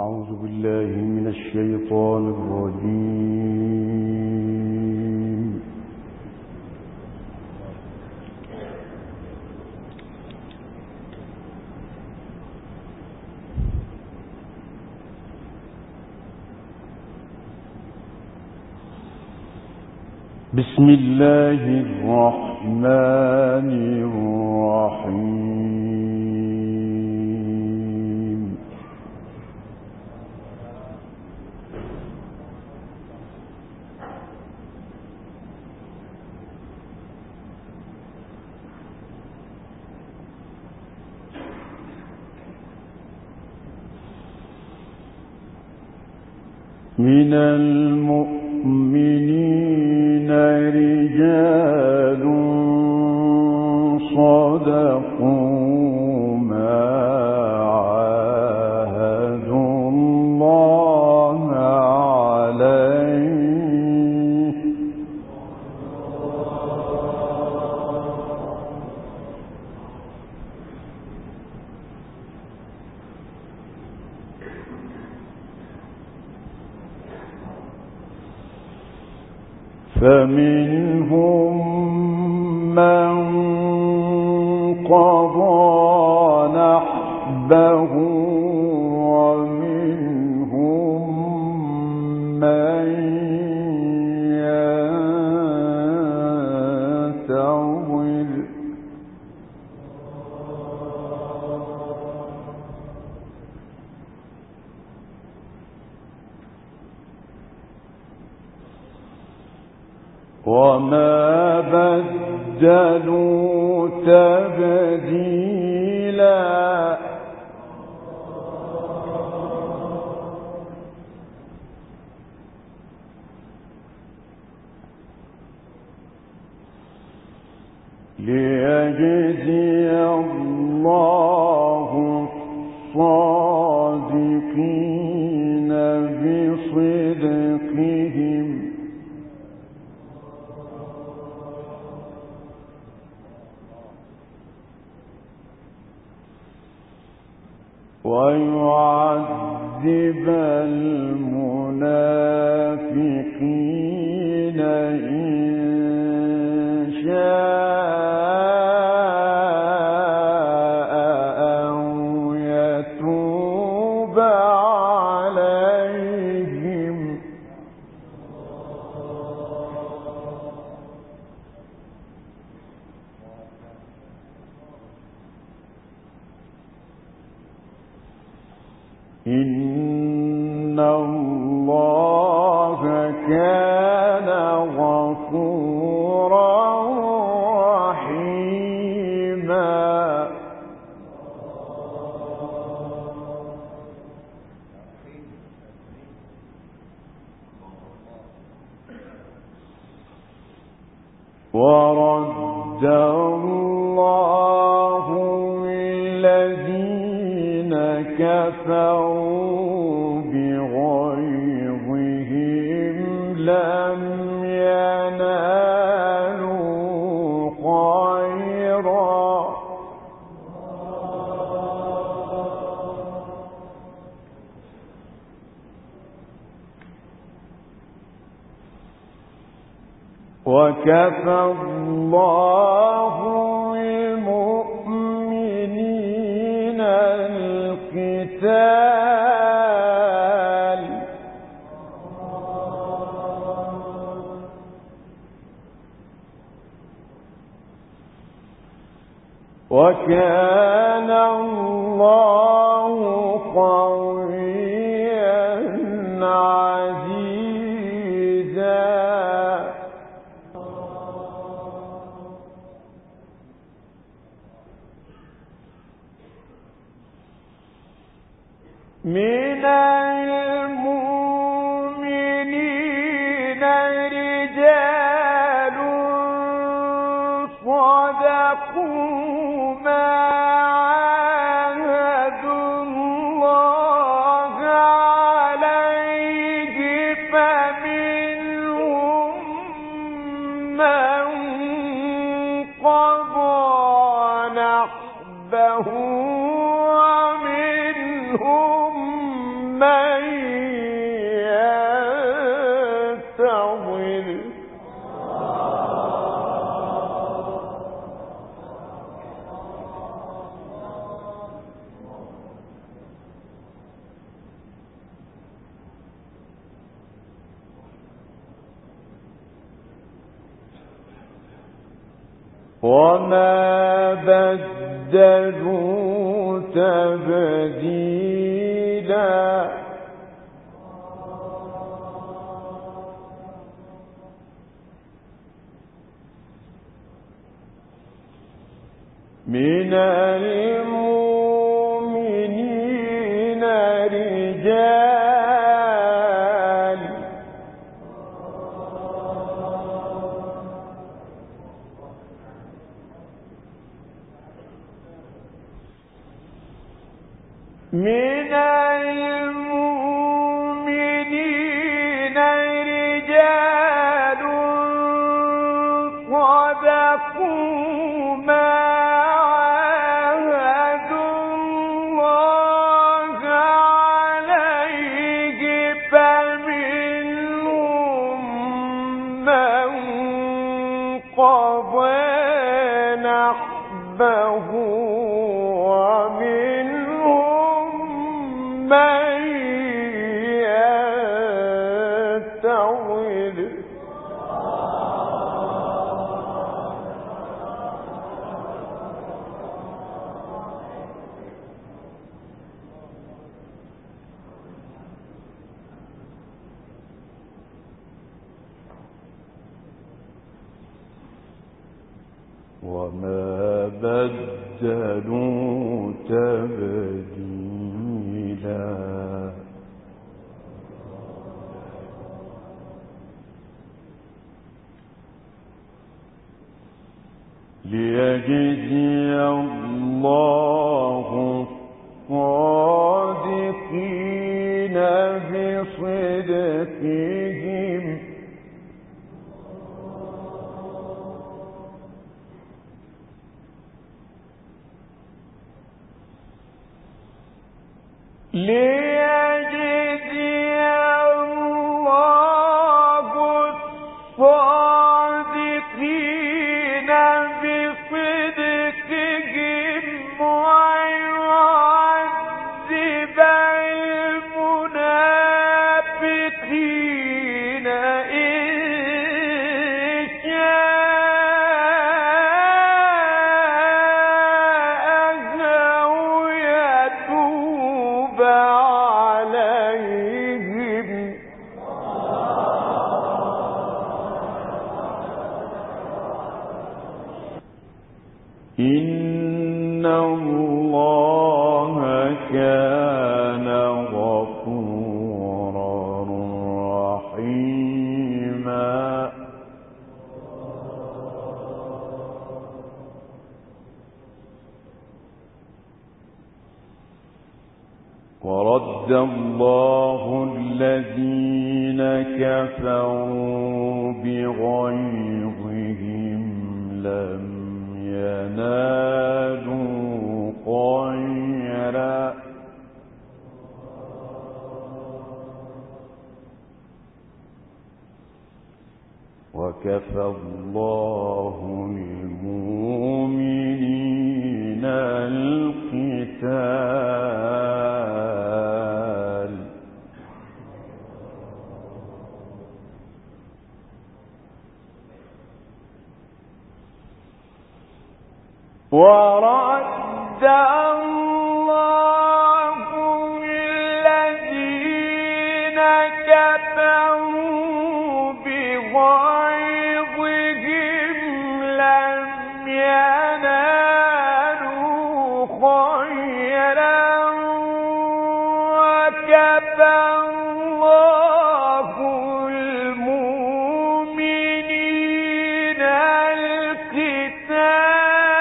أعوذ بالله من الشيطان الرجيم. بسم الله الرحمن الرحيم. من المؤمنين رجال صدقوا ما عاهدوا الله عليه فمنهم من قضى نحبه ومنهم من ينتظر وما بدلوا تبديلا ليجزي الله الصادقين بصدقهم ويعذب المنافقين إن شاء أو يتوب عليهم إن الله كان غفورا رحيما ورد الله الذين كفروا بغيظهم لم ينالوا خيرا وكفى الله المؤمنين القتال وكان الله قويا عزيزا من المؤمنين رجال صدقوا ما عاهدوا الله عليه فمنهم من قضى نحبه ومنهم من وما بدلوا تبديلا من المؤمنين رجال من المؤمنين رجال صدقوا ما عاهدوا الله عليه فمنهم من قضى نحبه من ينتظر وما بدلوا تبديلا ليجزي الله الصادقين بصدقهم ليجزي الله الصادقين بصدقهم ويعذب المنافقين إن شاء أو يتوب عليهم إن الله كان غفورا رحيما ورد الله الذين كفروا بغيظهم لم ينالوا خيرا وكفى الله المؤمنين القتال ورد الله الذين كفروا بغيظهم لم ينالوا خيرا وكفى الله المؤمنين القتال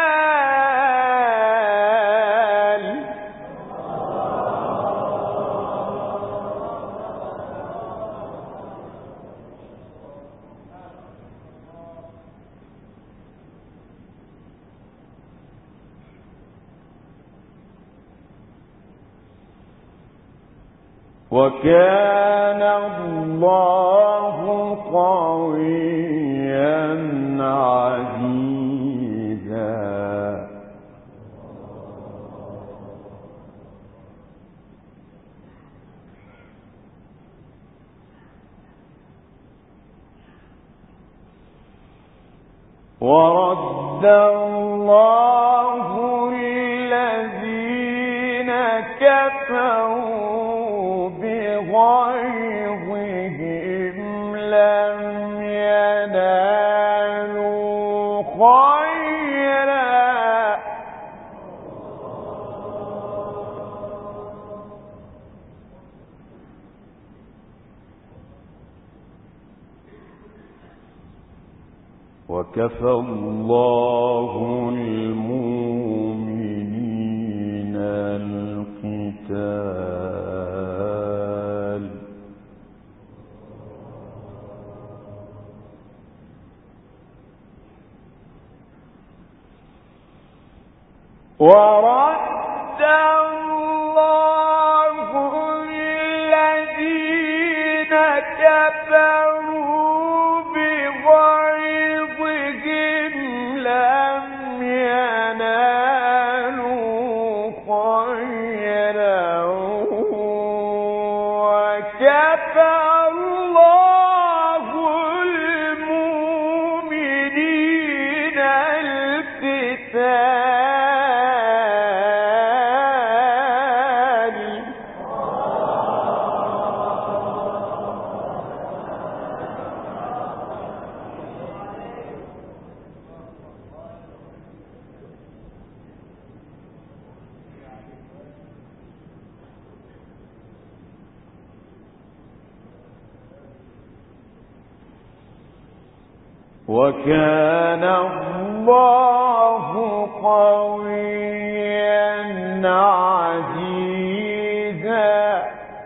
وكان الله قويا عزيزا ورد الله الذين كفروا بغيظهم لم ينالوا خيرا وكفى الله المؤمنين القتال ورد الله الذين كفروا بغيظهم لم ينالوا خيرا وكفى الله المؤمنين القتال وكان الله قويا عزيزا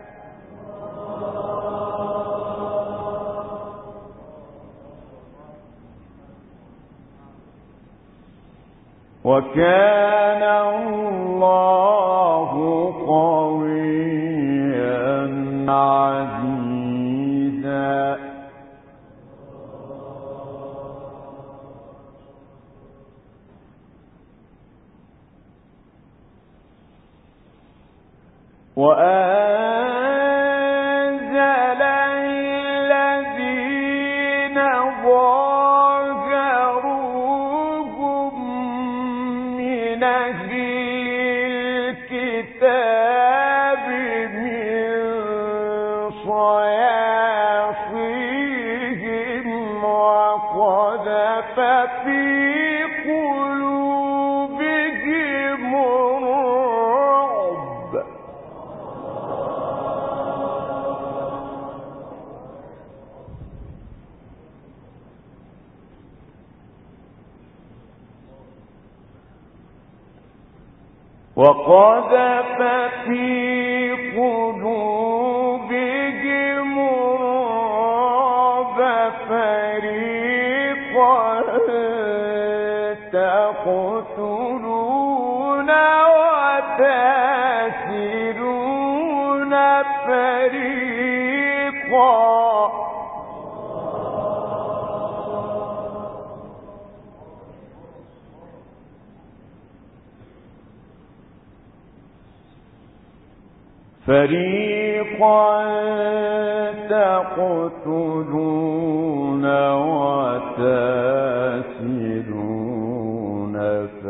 وكان الله قويا عزيزا وأنزل الذين ظاهروهم من أهل الكتاب من صياصيهم وقذف في قلوبهم الرعب وقذف في قلوبهم الرعب فريقا تقتلون وتأسرون فريقا تقتلون وتأسرون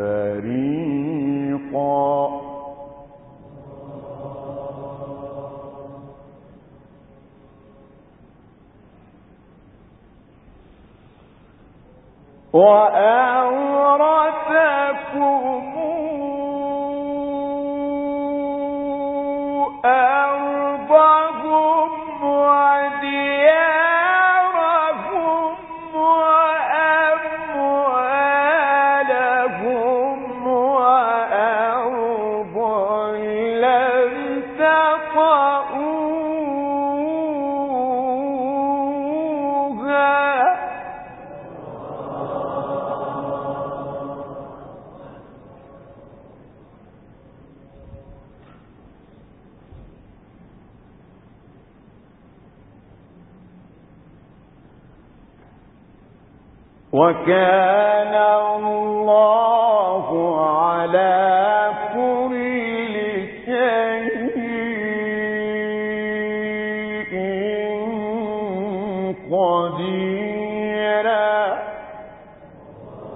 فريقا وأورثكم أرضهم وديارهم وأموالهم وأرضا لم تطئوها وكان الله على كل شيء قديرا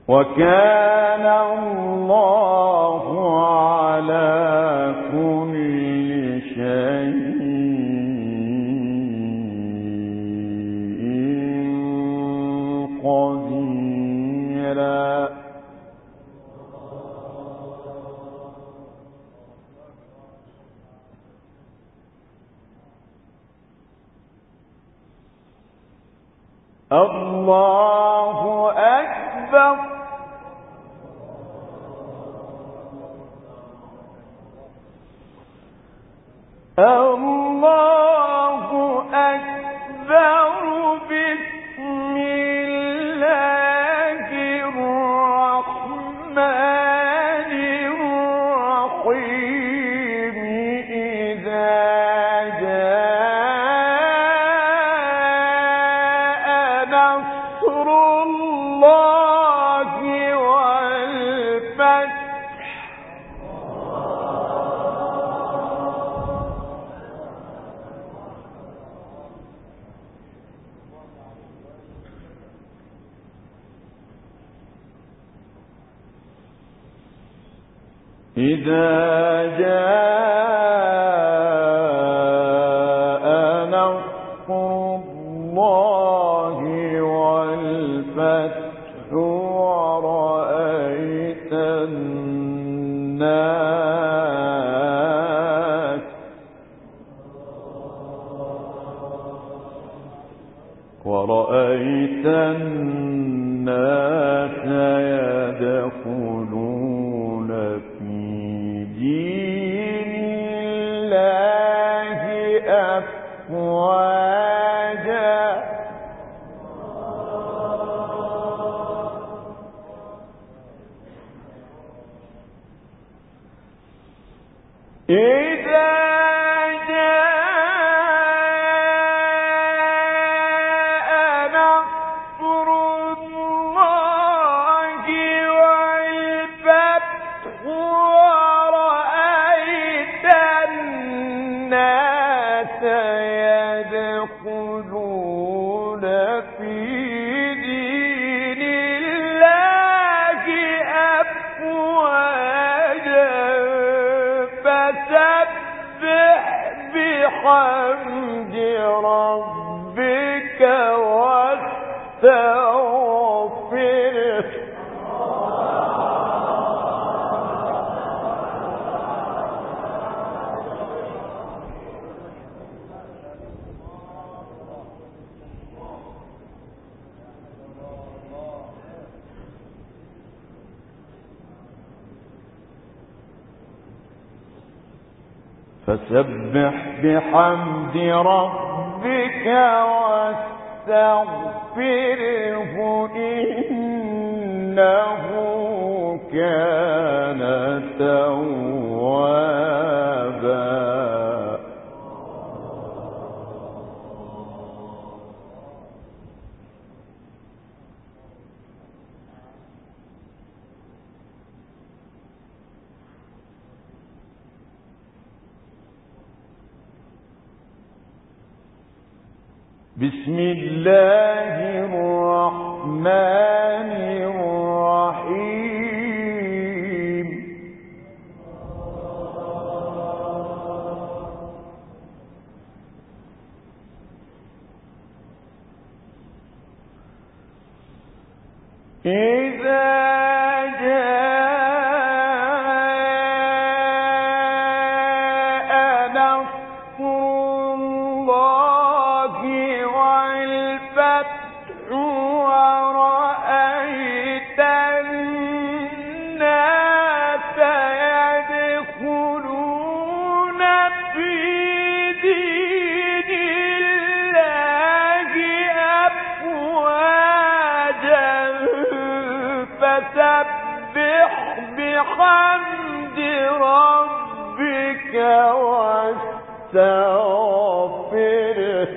وكان الله على كل شيء قديرا. الله أكبر. الله أكبر. بسم الله الرحمن الرحيم. إذا جاء نصر الله والفتح. إذا جاء نصر الله والفتح ورأيت الناس يدخلون في دين الله أفواجا. إذا جاء نصر الله والفتح ورأيت الناس يدخلون في دين الله أفواجا فسبح بحمد ربك واستغفره. فسبح بحمد ربك واستغفره إنه كان توابا. بسم الله الرحمن الرحيم. إذا جاء نصر الله والفتح ورأيت الناس يدخلون في دين الله أفواجا فسبح بحمد ربك واستغفره.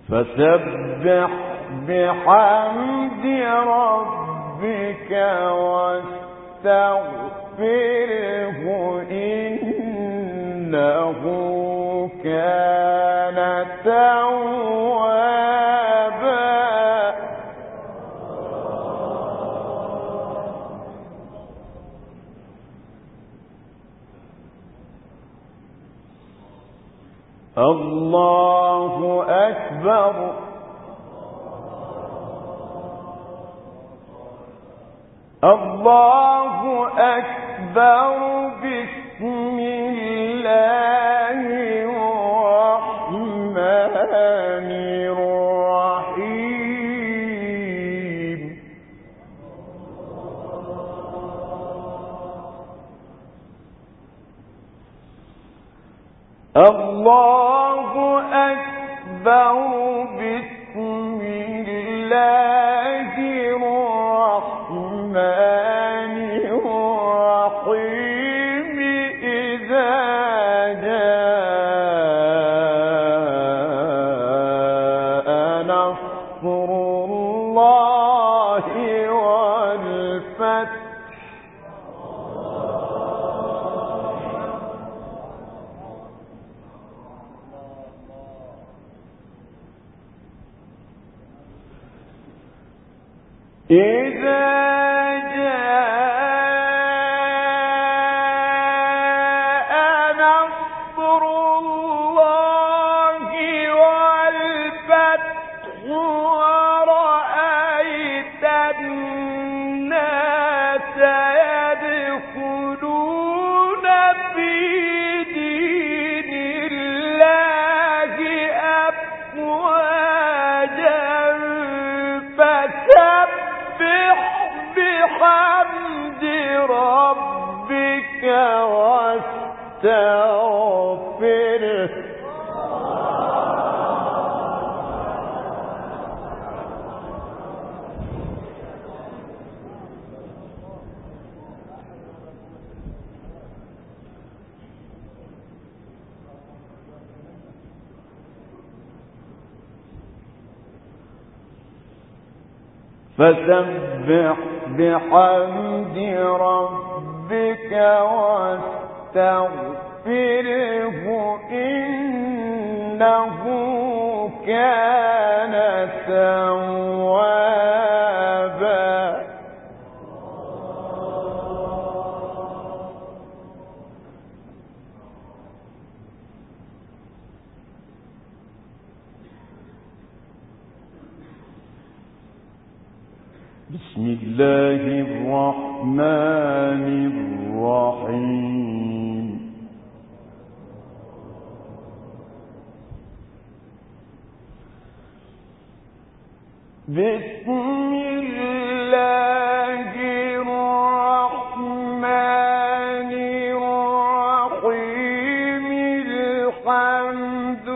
فسبح بحمد ربك واستغفره إنه كان توابا. الله أكبر. الله أكبر. بسم الله الرحمن الرحيم. الله أكبر. بسم الله الرحمن الرحيم. إذا جاء نصر الله والفتح. إذا جاء نصر الله والفتح ورأيت الناس يدخلون في دين الله أفواجا فسبح بحمد ربك واستغفره. فسبح بحمد ربك واستغفره إنه كان توابا. بسم الله الرحمن الرحيم. بسم الله الرحمن الرحيم. الحمد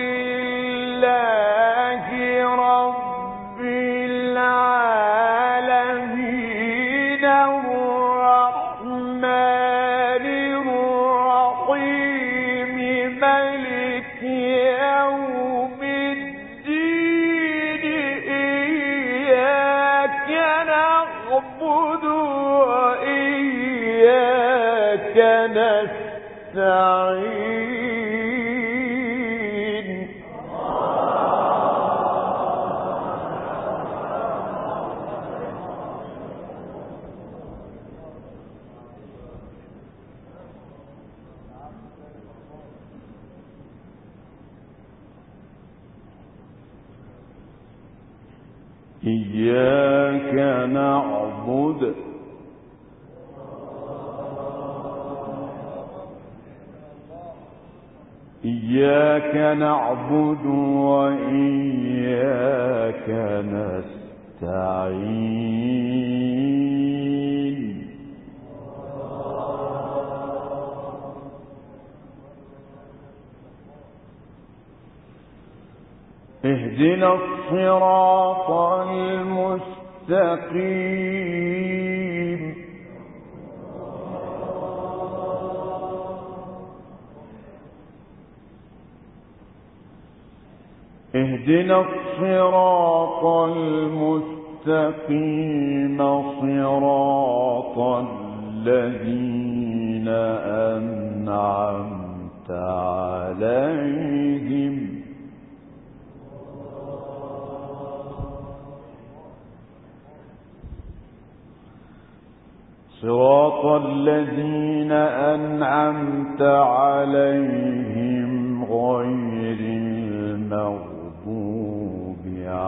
لله رب العالمين. الرحمن الرحيم. مالك يوم الدين. إياك نعبد وإياك نستعين. إياك نعبد إياك نعبد وإياك نستعين. اهدنا الصراط المستقيم. اهدنا الصراط المستقيم صراط الذين أنعمت عليهم صراط الذين أنعمت عليهم غير المغضوب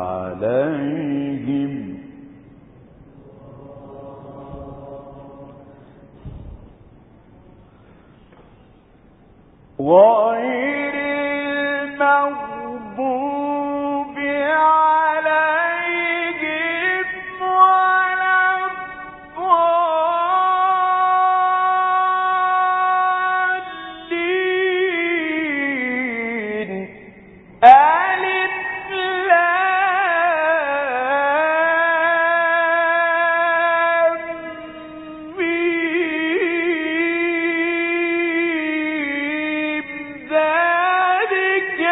عليهم غير المغضوب عليهم ولا الضالين. ألف لام ميم ذلك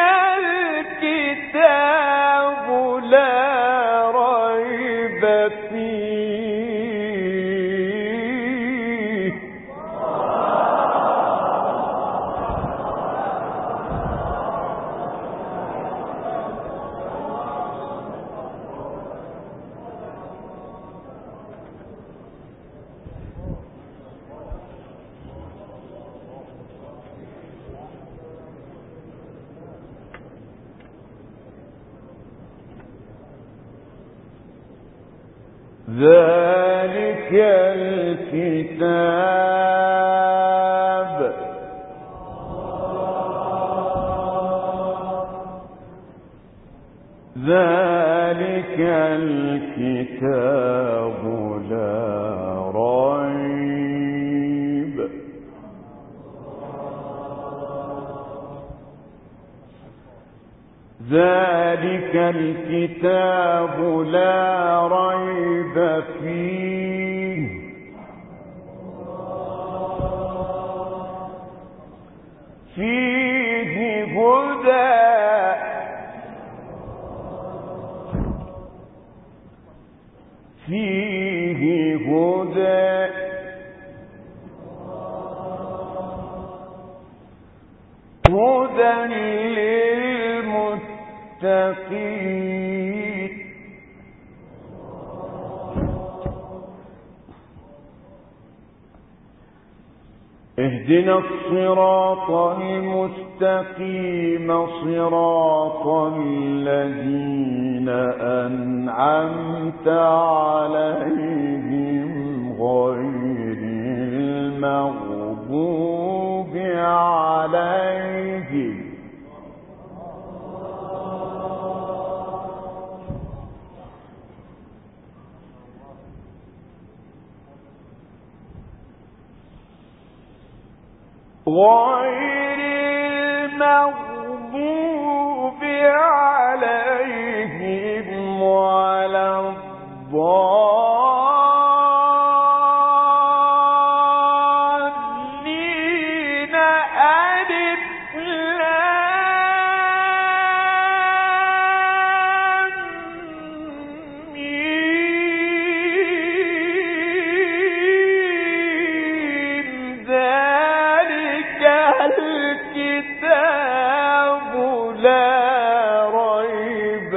الكتاب لا ريب فيه ذلك الكتاب لا ريب ذلك الكتاب لا ريب فيه فيه هدى هدى للمتقين. اهدنا الصراط المستقيم صراط الذين أنعمت عليهم غير المغضوب عليهم غير المغضوب عليهم ولا الضالين. ألف لام ميم ذلك الكتاب لا ريب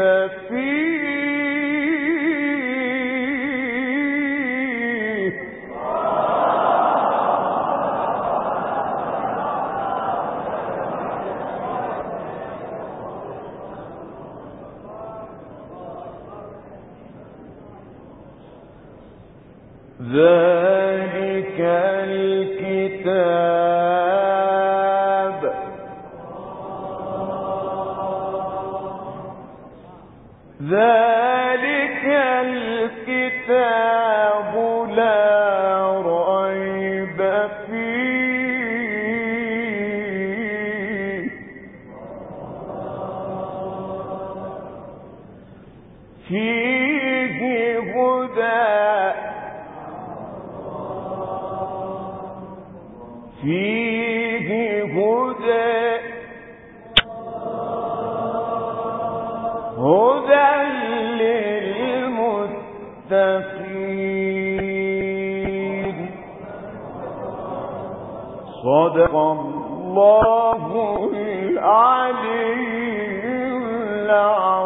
فيه ذلك الكتاب لا ريب فيه فيه هدى صدق الله العلي العظيم.